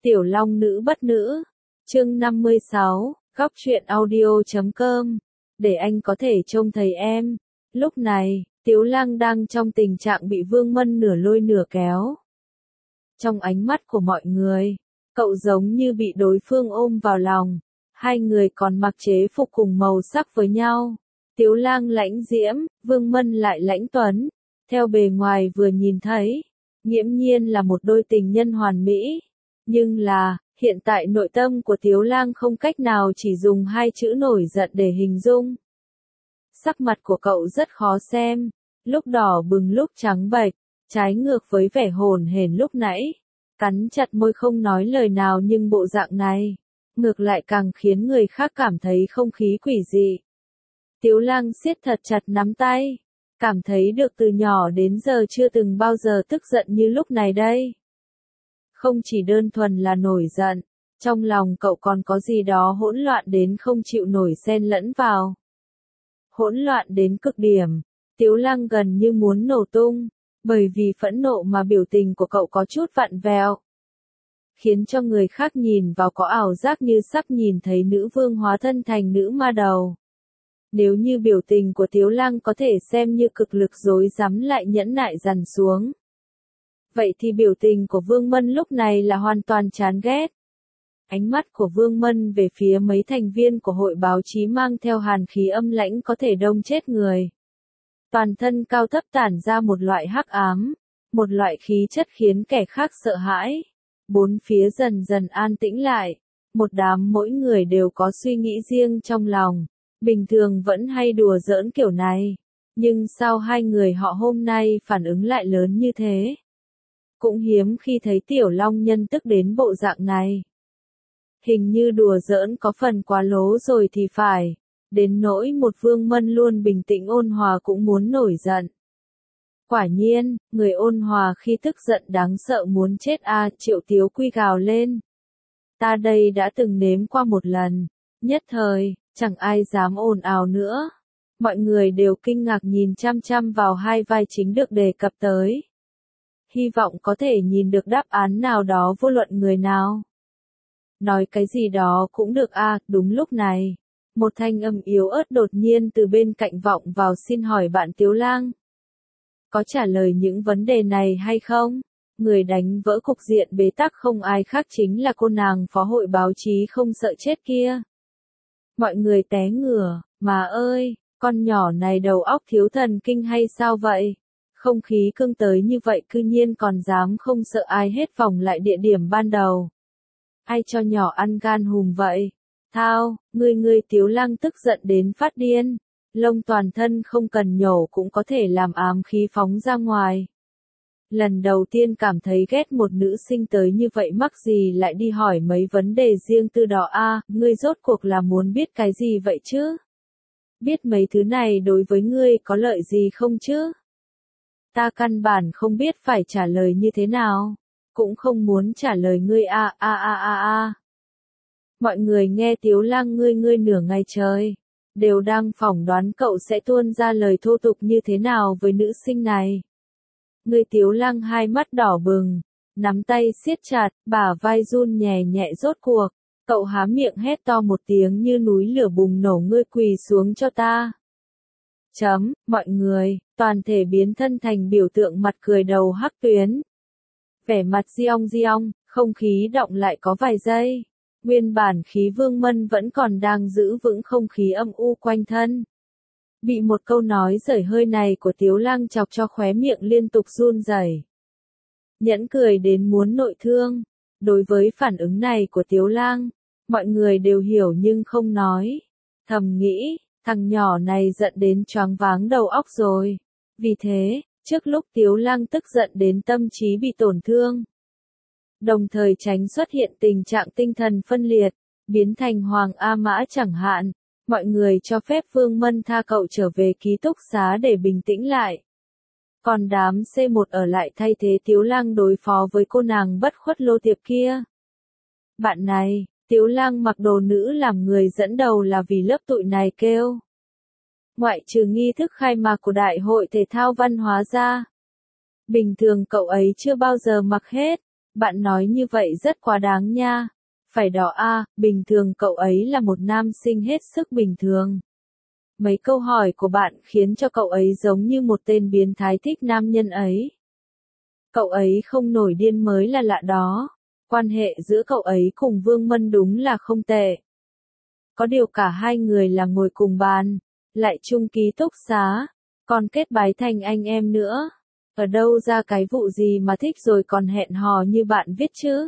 Tiểu Long nữ bất nữ. Chương 56, góc truyện audio.com. Để anh có thể trông thấy em. Lúc này, Tiếu Lang đang trong tình trạng bị Vương Mân nửa lôi nửa kéo. Trong ánh mắt của mọi người, cậu giống như bị đối phương ôm vào lòng. Hai người còn mặc chế phục cùng màu sắc với nhau. Tiếu Lang lãnh diễm, Vương Mân lại lãnh tuấn. Theo bề ngoài vừa nhìn thấy, nghiễm nhiên là một đôi tình nhân hoàn mỹ. Nhưng là, hiện tại nội tâm của Tiếu Lang không cách nào chỉ dùng hai chữ nổi giận để hình dung. Sắc mặt của cậu rất khó xem, lúc đỏ bừng lúc trắng bệch, trái ngược với vẻ hồn hển lúc nãy. Cắn chặt môi không nói lời nào, nhưng bộ dạng này, ngược lại càng khiến người khác cảm thấy không khí quỷ dị. Tiếu Lang siết thật chặt nắm tay, cảm thấy được từ nhỏ đến giờ chưa từng bao giờ tức giận như lúc này đây. Không chỉ đơn thuần là nổi giận, trong lòng cậu còn có gì đó hỗn loạn đến không chịu nổi xen lẫn vào. Hỗn loạn đến cực điểm, Tiếu Lang gần như muốn nổ tung, bởi vì phẫn nộ mà biểu tình của cậu có chút vặn vẹo, khiến cho người khác nhìn vào có ảo giác như sắp nhìn thấy nữ vương hóa thân thành nữ ma đầu. Nếu như biểu tình của Tiếu Lang có thể xem như cực lực rối rắm lại nhẫn nại dằn xuống, vậy thì biểu tình của Vương Mân lúc này là hoàn toàn chán ghét. Ánh mắt của Vương Mân về phía mấy thành viên của hội báo chí mang theo hàn khí âm lãnh có thể đông chết người. Toàn thân cao thấp tản ra một loại hắc ám, một loại khí chất khiến kẻ khác sợ hãi. Bốn phía dần dần an tĩnh lại, một đám mỗi người đều có suy nghĩ riêng trong lòng, bình thường vẫn hay đùa giỡn kiểu này. Nhưng sao hai người họ hôm nay phản ứng lại lớn như thế? Cũng hiếm khi thấy Tiểu Long Nhân tức đến bộ dạng này. Hình như đùa giỡn có phần quá lố rồi thì phải, đến nỗi một Vương Mân luôn bình tĩnh ôn hòa cũng muốn nổi giận. Quả nhiên, người ôn hòa khi tức giận đáng sợ muốn chết a. Triệu Tiếu Quy gào lên. Ta đây đã từng nếm qua một lần, nhất thời, chẳng ai dám ồn ào nữa. Mọi người đều kinh ngạc nhìn chăm chăm vào hai vai chính được đề cập tới. Hy vọng có thể nhìn được đáp án nào đó vô luận người nào. Nói cái gì đó cũng được a. Đúng lúc này, một thanh âm yếu ớt đột nhiên từ bên cạnh vọng vào, xin hỏi bạn Tiếu Lang có trả lời những vấn đề này hay không? Người đánh vỡ cục diện bế tắc không ai khác chính là cô nàng phó hội báo chí không sợ chết kia. Mọi người té ngửa, mà ơi, con nhỏ này đầu óc thiếu thần kinh hay sao vậy? Không khí cương tới như vậy cư nhiên còn dám không sợ ai hết vòng lại địa điểm ban đầu. Ai cho nhỏ ăn gan hùm vậy? Thao, ngươi Tiếu Lang tức giận đến phát điên. Lông toàn thân không cần nhổ cũng có thể làm ám khí phóng ra ngoài. Lần đầu tiên cảm thấy ghét một nữ sinh tới như vậy, mắc gì lại đi hỏi mấy vấn đề riêng tư đó a. Ngươi rốt cuộc là muốn biết cái gì vậy chứ? Biết mấy thứ này đối với ngươi có lợi gì không chứ? Ta căn bản không biết phải trả lời như thế nào, cũng không muốn trả lời ngươi a. Mọi người nghe Tiếu Lang ngươi nửa ngày trời, đều đang phỏng đoán cậu sẽ tuôn ra lời thô tục như thế nào với nữ sinh này. Người Tiếu Lang hai mắt đỏ bừng, nắm tay siết chặt, bả vai run nhẹ nhẹ. Rốt cuộc, cậu há miệng hét to một tiếng như núi lửa bùng nổ, ngươi quỳ xuống cho ta. Mọi người, toàn thể biến thân thành biểu tượng mặt cười đầu hắc tuyến. Vẻ mặt giong, không khí động lại có vài giây. Nguyên bản khí Vương Mân vẫn còn đang giữ vững không khí âm u quanh thân. Bị một câu nói giởi hơi này của Tiếu Lang chọc cho khóe miệng liên tục run rẩy. Nhẫn cười đến muốn nội thương. Đối với phản ứng này của Tiếu Lang, mọi người đều hiểu nhưng không nói. Thầm nghĩ, thằng nhỏ này giận đến choáng váng đầu óc rồi. Vì thế, trước lúc Tiếu Lang tức giận đến tâm trí bị tổn thương, đồng thời tránh xuất hiện tình trạng tinh thần phân liệt, biến thành Hoàng A Mã chẳng hạn, mọi người cho phép Vương Mân tha cậu trở về ký túc xá để bình tĩnh lại. Còn đám C1 ở lại thay thế Tiếu Lang đối phó với cô nàng bất khuất Lô Tiệp kia. Bạn này, Tiếu Lang mặc đồ nữ làm người dẫn đầu là vì lớp tụi này kêu. Ngoại trừ nghi thức khai mạc của Đại hội Thể thao Văn hóa ra, bình thường cậu ấy chưa bao giờ mặc hết. Bạn nói như vậy rất quá đáng nha. Phải đó a, bình thường cậu ấy là một nam sinh hết sức bình thường. Mấy câu hỏi của bạn khiến cho cậu ấy giống như một tên biến thái thích nam nhân ấy. Cậu ấy không nổi điên mới là lạ đó. Quan hệ giữa cậu ấy cùng Vương Mân đúng là không tệ. Có điều cả hai người là ngồi cùng bàn, lại chung ký túc xá, còn kết bái thành anh em nữa. Ở đâu ra cái vụ gì mà thích rồi còn hẹn hò như bạn viết chứ?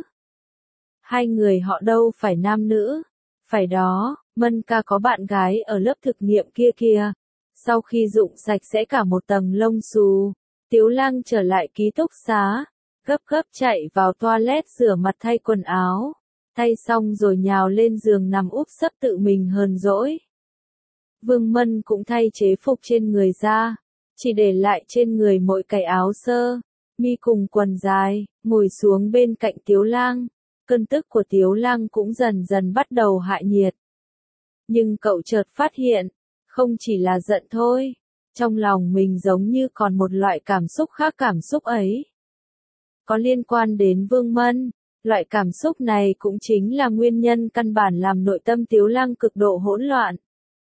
Hai người họ đâu phải nam nữ. Phải đó, Mân ca có bạn gái ở lớp thực nghiệm kia kìa. Sau khi rụng sạch sẽ cả một tầng lông xù, Tiếu Lăng trở lại ký túc xá, gấp gấp chạy vào toilet rửa mặt thay quần áo. Thay xong rồi nhào lên giường nằm úp sấp tự mình hờn dỗi. Vương Mân cũng thay chế phục trên người ra, chỉ để lại trên người mỗi cái áo sơ, mi cùng quần dài, ngồi xuống bên cạnh Tiếu Lang. Cơn tức của Tiếu Lang cũng dần dần bắt đầu hạ nhiệt. Nhưng cậu chợt phát hiện, không chỉ là giận thôi, trong lòng mình giống như còn một loại cảm xúc khác cảm xúc ấy. Có liên quan đến Vương Mân, loại cảm xúc này cũng chính là nguyên nhân căn bản làm nội tâm Tiếu Lang cực độ hỗn loạn.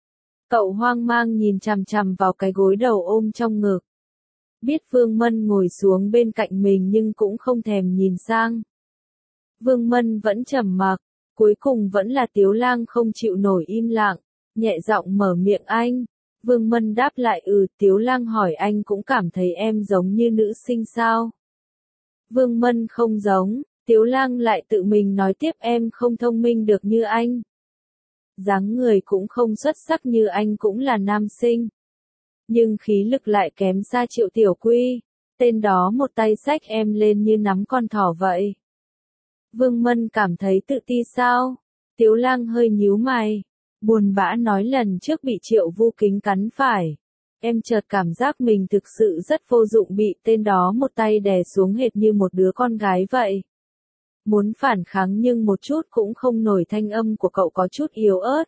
Cậu hoang mang nhìn chằm chằm vào cái gối đầu ôm trong ngực. Biết Vương Mân ngồi xuống bên cạnh mình nhưng cũng không thèm nhìn sang. Vương Mân vẫn trầm mặc, cuối cùng vẫn là Tiếu Lang không chịu nổi im lặng, nhẹ giọng mở miệng anh. Vương Mân đáp lại Tiếu Lang hỏi anh cũng cảm thấy em giống như nữ sinh sao? Vương Mân không giống, Tiếu Lang lại tự mình nói tiếp em không thông minh được như anh. Dáng người cũng không xuất sắc như anh cũng là nam sinh. Nhưng khí lực lại kém xa Triệu Tiểu Quy, tên đó một tay xách em lên như nắm con thỏ vậy. Vương Mân cảm thấy tự ti sao? Tiếu Lang hơi nhíu mày, buồn bã nói lần trước bị Triệu Vu Kính cắn phải. Em chợt cảm giác mình thực sự rất vô dụng bị tên đó một tay đè xuống hệt như một đứa con gái vậy. Muốn phản kháng nhưng một chút cũng không nổi, thanh âm của cậu có chút yếu ớt.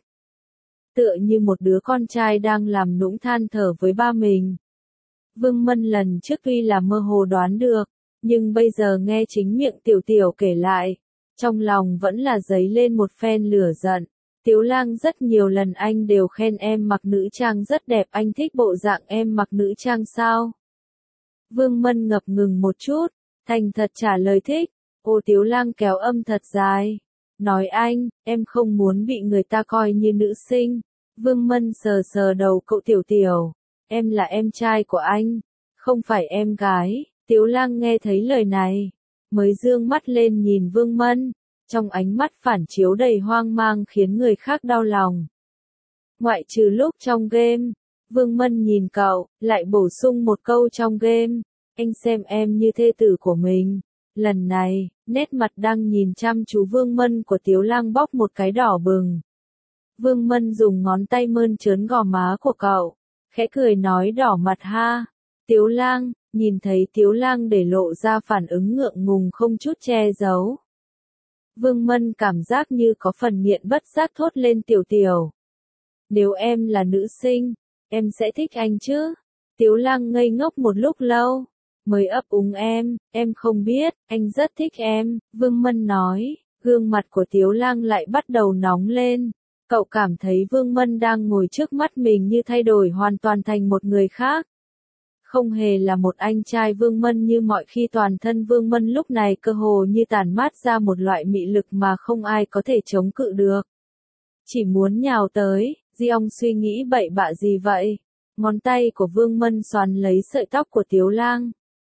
Tựa như một đứa con trai đang làm nũng than thở với ba mình. Vương Mân lần trước tuy là mơ hồ đoán được, nhưng bây giờ nghe chính miệng Tiểu Tiểu kể lại, trong lòng vẫn là dấy lên một phen lửa giận. Tiếu Lang rất nhiều lần anh đều khen em mặc nữ trang rất đẹp, anh thích bộ dạng em mặc nữ trang sao? Vương Mân ngập ngừng một chút, thành thật trả lời thích. Tiếu Lang kéo âm thật dài, nói anh, em không muốn bị người ta coi như nữ sinh. Vương Mân sờ sờ đầu cậu Tiểu Tiểu, em là em trai của anh, không phải em gái. Tiếu Lang nghe thấy lời này, mới dương mắt lên nhìn Vương Mân, trong ánh mắt phản chiếu đầy hoang mang khiến người khác đau lòng. Ngoại trừ lúc trong game, Vương Mân nhìn cậu, lại bổ sung một câu trong game, anh xem em như thê tử của mình. Lần này, nét mặt đang nhìn chăm chú Vương Mân của Tiếu Lang bóc một cái đỏ bừng. Vương Mân dùng ngón tay mơn trớn gò má của cậu, khẽ cười nói đỏ mặt ha. Tiếu Lang, nhìn thấy Tiếu Lang để lộ ra phản ứng ngượng ngùng không chút che giấu. Vương Mân cảm giác như có phần nghiện bất giác thốt lên Tiểu Tiểu. Nếu em là nữ sinh, em sẽ thích anh chứ? Tiếu Lang ngây ngốc một lúc lâu, mới ấp úng em không biết, anh rất thích em, Vương Mân nói. Gương mặt của Tiếu Lang lại bắt đầu nóng lên. Cậu cảm thấy Vương Mân đang ngồi trước mắt mình như thay đổi hoàn toàn thành một người khác. Không hề là một anh trai Vương Mân như mọi khi, toàn thân Vương Mân lúc này cơ hồ như tản mát ra một loại mị lực mà không ai có thể chống cự được. Chỉ muốn nhào tới, Diong suy nghĩ bậy bạ gì vậy? Ngón tay của Vương Mân xoắn lấy sợi tóc của Tiếu Lang.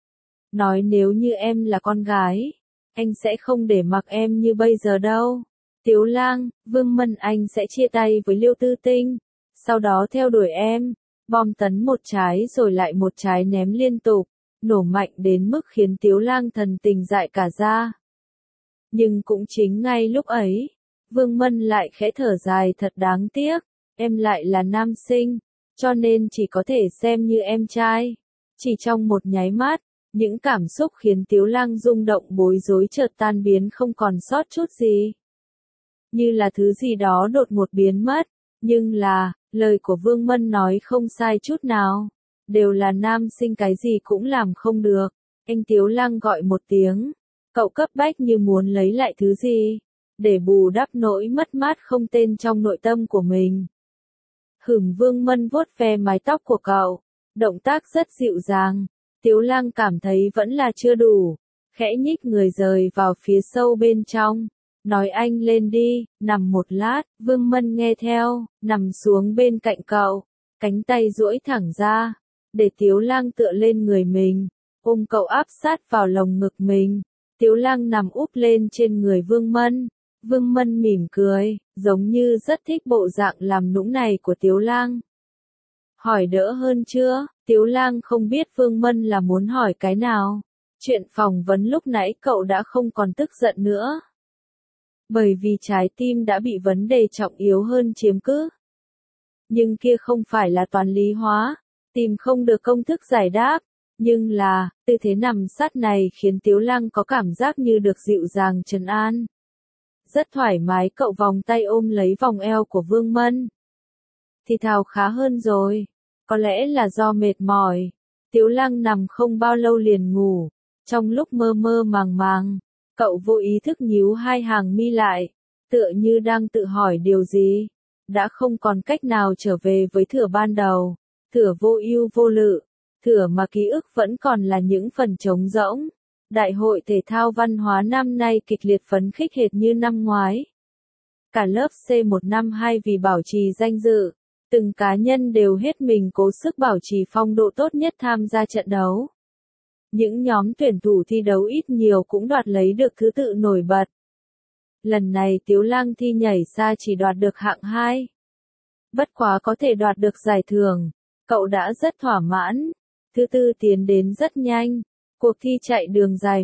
Nói nếu như em là con gái, anh sẽ không để mặc em như bây giờ đâu. Tiếu Lang, Vương Mân anh sẽ chia tay với Liêu Tư Tinh, sau đó theo đuổi em. Bom tấn một trái rồi lại một trái ném liên tục, nổ mạnh đến mức khiến Tiếu Lang thần tình dại cả ra. Nhưng cũng chính ngay lúc ấy, Vương Mân lại khẽ thở dài thật đáng tiếc, em lại là nam sinh, cho nên chỉ có thể xem như em trai. Chỉ trong một nháy mắt, những cảm xúc khiến Tiếu Lang rung động bối rối chợt tan biến không còn sót chút gì. Như là thứ gì đó đột ngột biến mất, nhưng là, lời của Vương Mân nói không sai chút nào. Đều là nam sinh cái gì cũng làm không được. Anh Tiếu Lang gọi một tiếng. Cậu cấp bách như muốn lấy lại thứ gì, để bù đắp nỗi mất mát không tên trong nội tâm của mình. Vương Mân vuốt ve mái tóc của cậu, động tác rất dịu dàng. Tiếu Lang cảm thấy vẫn là chưa đủ, khẽ nhích người rời vào phía sâu bên trong, nói anh lên đi, nằm một lát. Vương Mân nghe theo, nằm xuống bên cạnh cậu, cánh tay duỗi thẳng ra, để Tiếu Lang tựa lên người mình, ôm cậu áp sát vào lồng ngực mình. Tiếu Lang nằm úp lên trên người Vương Mân. Vương Mân mỉm cười, giống như rất thích bộ dạng làm nũng này của Tiếu Lang. Hỏi đỡ hơn chưa? Tiếu Lang không biết Vương Mân là muốn hỏi cái nào. Chuyện phỏng vấn lúc nãy cậu đã không còn tức giận nữa. Bởi vì trái tim đã bị vấn đề trọng yếu hơn chiếm cứ. Nhưng kia không phải là toán lý hóa, tìm không được công thức giải đáp. Nhưng là, tư thế nằm sát này khiến Tiếu Lang có cảm giác như được dịu dàng trấn an. Rất thoải mái, cậu vòng tay ôm lấy vòng eo của Vương Mân. Thì thào khá hơn rồi. Có lẽ là do mệt mỏi. Tiếu Lang nằm không bao lâu liền ngủ. Trong lúc mơ mơ màng màng, cậu vô ý thức nhíu hai hàng mi lại, tựa như đang tự hỏi điều gì. Đã không còn cách nào trở về với Thửa ban đầu, Thửa vô ưu vô lự, Thửa mà ký ức vẫn còn là những phần trống rỗng. Đại hội thể thao văn hóa năm nay kịch liệt phấn khích hệt như năm ngoái. Cả lớp C152 vì bảo trì danh dự, từng cá nhân đều hết mình cố sức bảo trì phong độ tốt nhất tham gia trận đấu. Những nhóm tuyển thủ thi đấu ít nhiều cũng đoạt lấy được thứ tự nổi bật. Lần này Tiếu Lang thi nhảy xa chỉ đoạt được hạng 2. Bất quá có thể đoạt được giải thưởng, cậu đã rất thỏa mãn. Thứ tư tiến đến rất nhanh. Cuộc thi chạy đường dài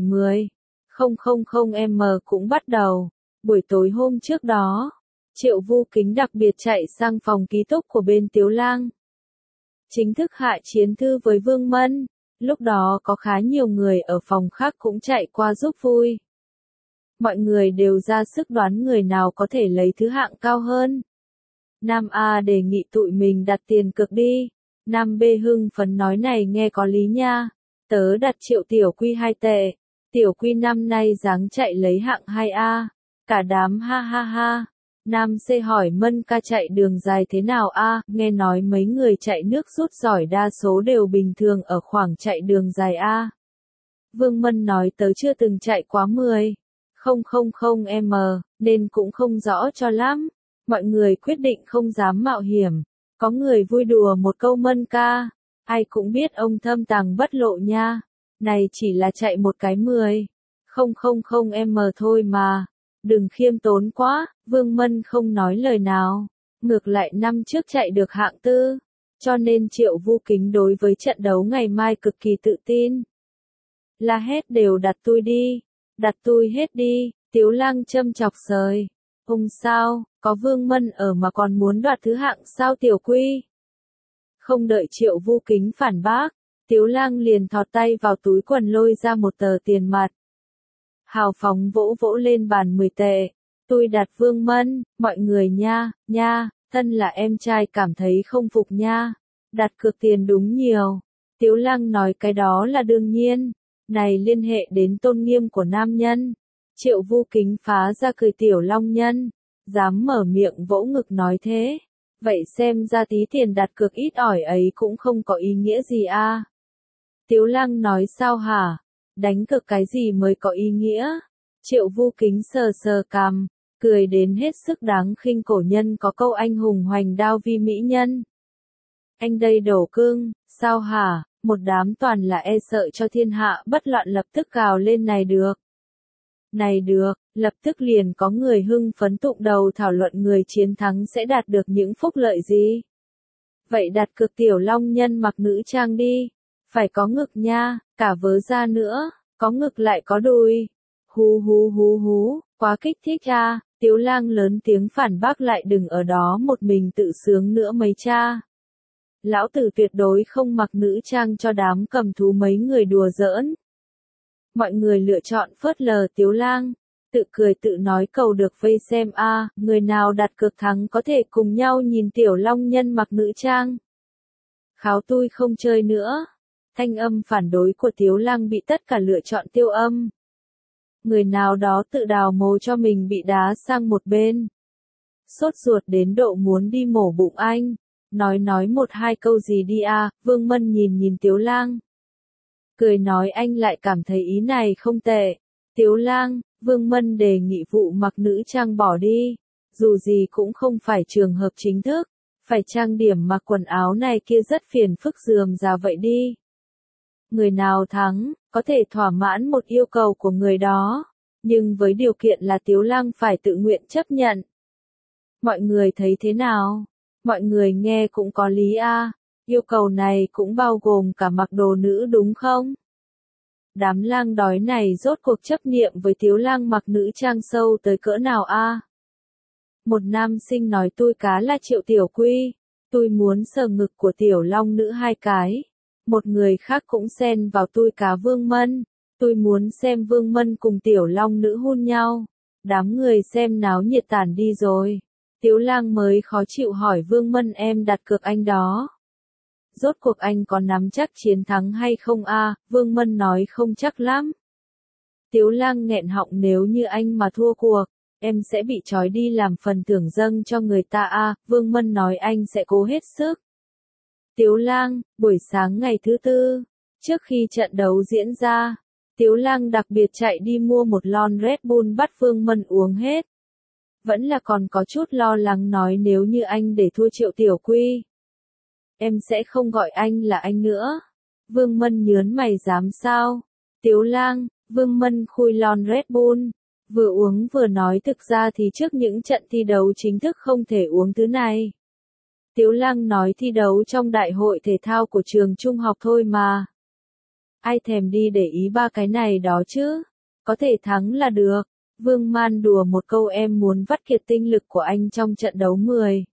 10,000m cũng bắt đầu. Buổi tối hôm trước đó, Triệu Vu Kính đặc biệt chạy sang phòng ký túc của bên Tiếu Lang. Chính thức hạ chiến thư với Vương Mân. Lúc đó có khá nhiều người ở phòng khác cũng chạy qua giúp vui. Mọi người đều ra sức đoán người nào có thể lấy thứ hạng cao hơn. Nam A đề nghị tụi mình đặt tiền cược đi. Nam B hưng phấn nói này nghe có lý nha. Tớ đặt Triệu Tiểu Quy 2 tệ. Tiểu Quy năm nay dáng chạy lấy hạng 2A. Cả đám ha ha ha. Nam C hỏi Mân ca chạy đường dài thế nào a? Nghe nói mấy người chạy nước rút giỏi đa số đều bình thường ở khoảng chạy đường dài a. Vương Mân nói tớ chưa từng chạy quá 10,000m, nên cũng không rõ cho lắm. Mọi người quyết định không dám mạo hiểm. Có người vui đùa một câu Mân ca. Ai cũng biết ông thâm tàng bất lộ nha. Này chỉ là chạy một cái 10,000m thôi mà. Đừng khiêm tốn quá, Vương Mân không nói lời nào. Ngược lại năm trước chạy được hạng 4, cho nên Triệu Vu Kính đối với trận đấu ngày mai cực kỳ tự tin. La hét đều đặt tôi đi, đặt tôi hết đi, Tiếu Lang châm chọc sời. Không sao, có Vương Mân ở mà còn muốn đoạt thứ hạng sao Tiểu Quy. Không đợi Triệu Vu Kính phản bác, Tiếu Lang liền thọt tay vào túi quần lôi ra một tờ tiền mặt. Hào phóng vỗ vỗ lên bàn 10 tệ. Tôi đặt Vương Mân, mọi người nha, thân là em trai cảm thấy không phục nha. Đặt cược tiền đúng nhiều. Tiếu Lang nói cái đó là đương nhiên. Này liên hệ đến tôn nghiêm của nam nhân. Triệu Vu Kính phá ra cười Tiểu Long Nhân. Dám mở miệng vỗ ngực nói thế. Vậy xem ra tí tiền đặt cược ít ỏi ấy cũng không có ý nghĩa gì a. Tiếu Lang nói sao hả? Đánh cược cái gì mới có ý nghĩa? Triệu Vu Kính sờ sờ cằm, cười đến hết sức đáng khinh. Cổ nhân có câu anh hùng hoành đao vi mỹ nhân. Anh đây đổ cưng, sao hả? Một đám toàn là e sợ cho thiên hạ bất loạn lập tức gào lên này được. Này được, lập tức liền có người hưng phấn tụng đầu thảo luận người chiến thắng sẽ đạt được những phúc lợi gì. Vậy đặt cược Tiểu Long Nhân mặc nữ trang đi. Phải có ngực nha, cả vớ ra nữa, có ngực lại có đùi. Hú, quá kích thích a. Tiếu Lang lớn tiếng phản bác lại đừng ở đó một mình tự sướng nữa mấy cha. Lão tử tuyệt đối không mặc nữ trang cho đám cầm thú mấy người đùa giỡn. Mọi người lựa chọn phớt lờ Tiếu Lang, tự cười tự nói cầu được vây xem a, người nào đặt cược thắng có thể cùng nhau nhìn Tiểu Long Nhân mặc nữ trang. Kháo tôi không chơi nữa. Thanh âm phản đối của Tiếu Lang bị tất cả lựa chọn tiêu âm. Người nào đó tự đào mồ cho mình bị đá sang một bên. Sốt ruột đến độ muốn đi mổ bụng anh. Nói một hai câu gì đi à, Vương Mân nhìn Tiếu Lang. Cười nói anh lại cảm thấy ý này không tệ. Tiếu Lang, Vương Mân đề nghị vụ mặc nữ trang bỏ đi. Dù gì cũng không phải trường hợp chính thức. Phải trang điểm mặc quần áo này kia rất phiền phức rườm rà vậy đi. Người nào thắng, có thể thỏa mãn một yêu cầu của người đó. Nhưng với điều kiện là Tiếu Lang phải tự nguyện chấp nhận. Mọi người thấy thế nào? Mọi người nghe cũng có lý à. Yêu cầu này cũng bao gồm cả mặc đồ nữ đúng không? Đám lang đói này rốt cuộc chấp niệm với Tiếu Lang mặc nữ trang sâu tới cỡ nào a? Một nam sinh nói tôi cá là Triệu Tiểu Quy. Tôi muốn sờ ngực của Tiểu Long nữ 2 cái. Một người khác cũng xen vào tôi cá Vương Mân. Tôi muốn xem Vương Mân cùng Tiểu Long nữ hôn nhau. Đám người xem náo nhiệt tản đi rồi. Tiếu Lang mới khó chịu hỏi Vương Mân em đặt cược anh đó. Rốt cuộc anh có nắm chắc chiến thắng hay không a? Vương Mân nói không chắc lắm. Tiếu Lang nghẹn họng nếu như anh mà thua cuộc, em sẽ bị trói đi làm phần thưởng dâng cho người ta a. Vương Mân nói anh sẽ cố hết sức. Tiếu Lang, buổi sáng ngày thứ tư, trước khi trận đấu diễn ra, Tiếu Lang đặc biệt chạy đi mua một lon Red Bull bắt Vương Mân uống hết. Vẫn là còn có chút lo lắng nói nếu như anh để thua Triệu Tiểu Quy, em sẽ không gọi anh là anh nữa. Vương Mân nhớn mày dám sao? Tiếu Lang, Vương Mân khui lon Red Bull, vừa uống vừa nói thực ra thì trước những trận thi đấu chính thức không thể uống thứ này. Tiếu Lang nói thi đấu trong đại hội thể thao của trường trung học thôi mà. Ai thèm đi để ý ba cái này đó chứ? Có thể thắng là được. Vương Man đùa một câu em muốn vắt kiệt tinh lực của anh trong trận đấu 10.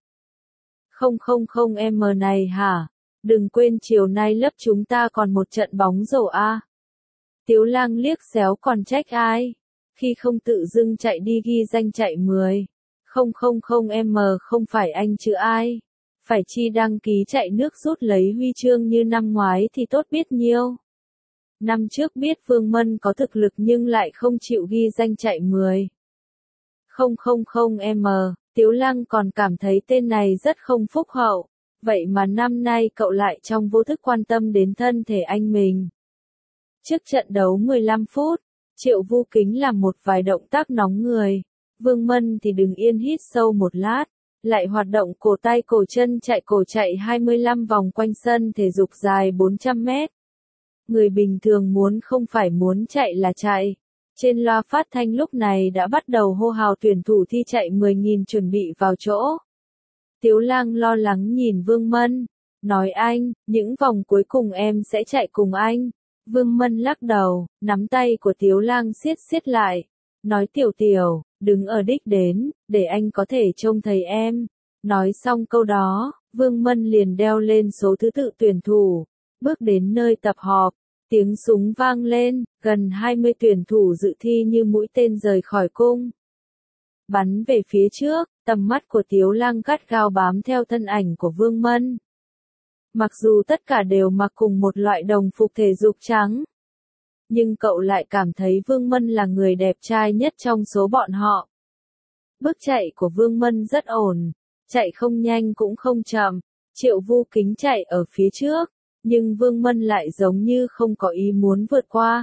Không em này hả? Đừng quên chiều nay lớp chúng ta còn một trận bóng rổ a. Tiếu Lang liếc xéo còn trách ai? Khi không tự dưng chạy đi ghi danh chạy 10. Không em không phải anh chứ ai? Phải chi đăng ký chạy nước rút lấy huy chương như năm ngoái thì tốt biết nhiêu. Năm trước biết Vương Mân có thực lực nhưng lại không chịu ghi danh chạy 10. Không em Tiếu Lang còn cảm thấy tên này rất không phúc hậu. Vậy mà năm nay cậu lại trong vô thức quan tâm đến thân thể anh mình. Trước trận đấu 15 phút, Triệu Vu Kính làm một vài động tác nóng người. Vương Mân thì đứng yên hít sâu một lát, lại hoạt động cổ tay cổ chân chạy 25 vòng quanh sân thể dục dài 400 mét. Người bình thường muốn không phải muốn chạy là chạy. Trên loa phát thanh lúc này đã bắt đầu hô hào tuyển thủ thi chạy 10.000 chuẩn bị vào chỗ. Tiếu Lang lo lắng nhìn Vương Mân, nói anh, những vòng cuối cùng em sẽ chạy cùng anh. Vương Mân lắc đầu, nắm tay của Tiếu Lang siết lại, nói Tiểu, đứng ở đích đến, để anh có thể trông thấy em. Nói xong câu đó, Vương Mân liền đeo lên số thứ tự tuyển thủ, bước đến nơi tập họp. Tiếng súng vang lên, gần 20 tuyển thủ dự thi như mũi tên rời khỏi cung. Bắn về phía trước, tầm mắt của Tiếu Lang gắt gao bám theo thân ảnh của Vương Mân. Mặc dù tất cả đều mặc cùng một loại đồng phục thể dục trắng, nhưng cậu lại cảm thấy Vương Mân là người đẹp trai nhất trong số bọn họ. Bước chạy của Vương Mân rất ổn, chạy không nhanh cũng không chậm, Triệu Vu Kính chạy ở phía trước. Nhưng Vương Mân lại giống như không có ý muốn vượt qua.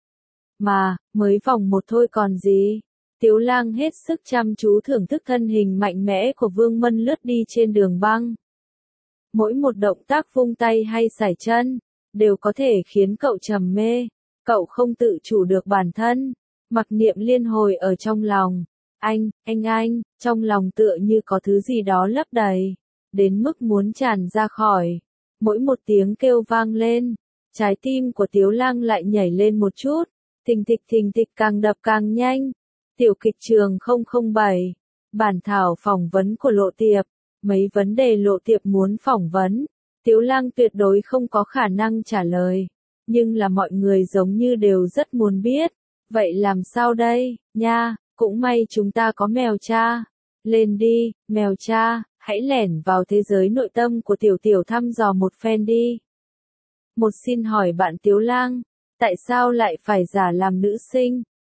Mà, mới vòng một thôi còn gì. Tiếu Lang hết sức chăm chú thưởng thức thân hình mạnh mẽ của Vương Mân lướt đi trên đường băng. Mỗi một động tác vung tay hay sải chân, đều có thể khiến cậu trầm mê. Cậu không tự chủ được bản thân. Mặc niệm liên hồi ở trong lòng. Anh, trong lòng tựa như có thứ gì đó lấp đầy. Đến mức muốn tràn ra khỏi. Mỗi một tiếng kêu vang lên, trái tim của Tiếu Lang lại nhảy lên một chút, thình thịch càng đập càng nhanh. Tiểu kịch trường 007, bản thảo phỏng vấn của Lộ Tiệp, mấy vấn đề Lộ Tiệp muốn phỏng vấn, Tiếu Lang tuyệt đối không có khả năng trả lời, nhưng là mọi người giống như đều rất muốn biết. Vậy làm sao đây, nha, cũng may chúng ta có mèo cha. Lên đi, mèo cha. Hãy lẻn vào thế giới nội tâm của Tiểu thăm dò một phen đi. Một xin hỏi bạn Tiếu Lang, tại sao lại phải giả làm nữ sinh?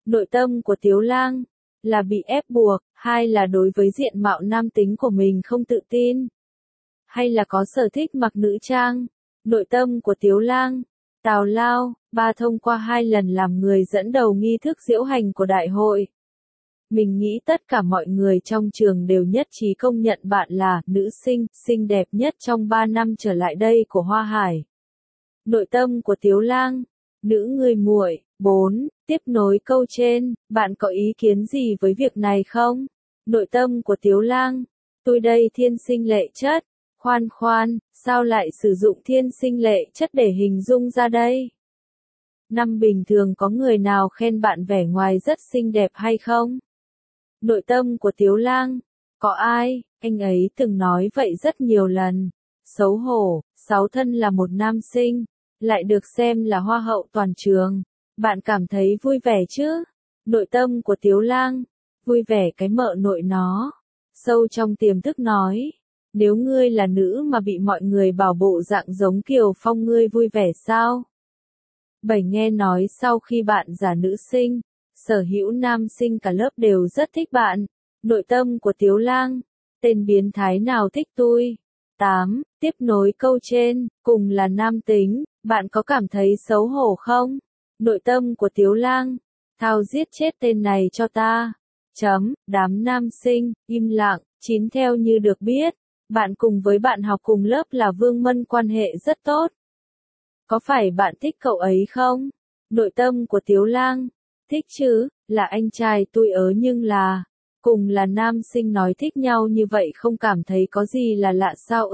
Nội tâm của Tiếu Lang là bị ép buộc, hay là đối với diện mạo nam tính của mình không tự tin, hay là có sở thích mặc nữ trang. Nội tâm của Tiếu Lang, Tào Lao, ba thông qua 2 lần làm người dẫn đầu nghi thức diễu hành của đại hội. Mình nghĩ tất cả mọi người trong trường đều nhất trí công nhận bạn là nữ sinh, xinh đẹp nhất trong 3 năm trở lại đây của Hoa Hải. Nội tâm của Tiếu Lang, nữ người muội. 4. Tiếp nối câu trên, bạn có ý kiến gì với việc này không? Nội tâm của Tiếu Lang, tôi đây thiên sinh lệ chất. Khoan khoan, sao lại sử dụng thiên sinh lệ chất để hình dung ra đây? Năm bình thường có người nào khen bạn vẻ ngoài rất xinh đẹp hay không? Nội tâm của Tiếu Lang, có ai, anh ấy từng nói vậy rất nhiều lần. Xấu hổ, 6 thân là một nam sinh, lại được xem là hoa hậu toàn trường. Bạn cảm thấy vui vẻ chứ? Nội tâm của Tiếu Lang, vui vẻ cái mợ nội nó. Sâu trong tiềm thức nói, nếu ngươi là nữ mà bị mọi người bảo bộ dạng giống Kiều Phong ngươi vui vẻ sao? 7. Nghe nói sau khi bạn giả nữ sinh, sở hữu nam sinh cả lớp đều rất thích bạn. Nội tâm của Tiếu Lang, tên biến thái nào thích tôi? 8. Tiếp nối câu trên, cùng là nam tính, bạn có cảm thấy xấu hổ không? Nội tâm của Tiếu Lang, thao giết chết tên này cho ta. Đám nam sinh, im lặng. 9. Theo như được biết, bạn cùng với bạn học cùng lớp là Vương Mân quan hệ rất tốt. Có phải bạn thích cậu ấy không? Nội tâm của Tiếu Lang, thích chứ, là anh trai tôi nhưng là, cùng là nam sinh nói thích nhau như vậy không cảm thấy có gì là lạ sao?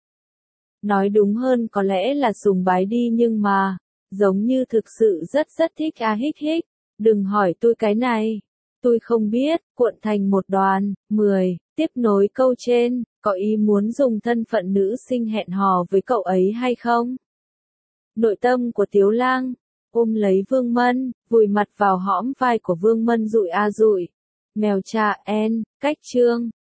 Nói đúng hơn có lẽ là sùng bái đi nhưng mà, giống như thực sự rất thích hích hích. Đừng hỏi tôi cái này. Tôi không biết, cuộn thành một đoàn. 10. Tiếp nối câu trên, có ý muốn dùng thân phận nữ sinh hẹn hò với cậu ấy hay không? Nội tâm của Tiếu Lang, ôm lấy Vương Mân, vùi mặt vào hõm vai của Vương Mân dụi a dụi. Mèo cha en, cách chương.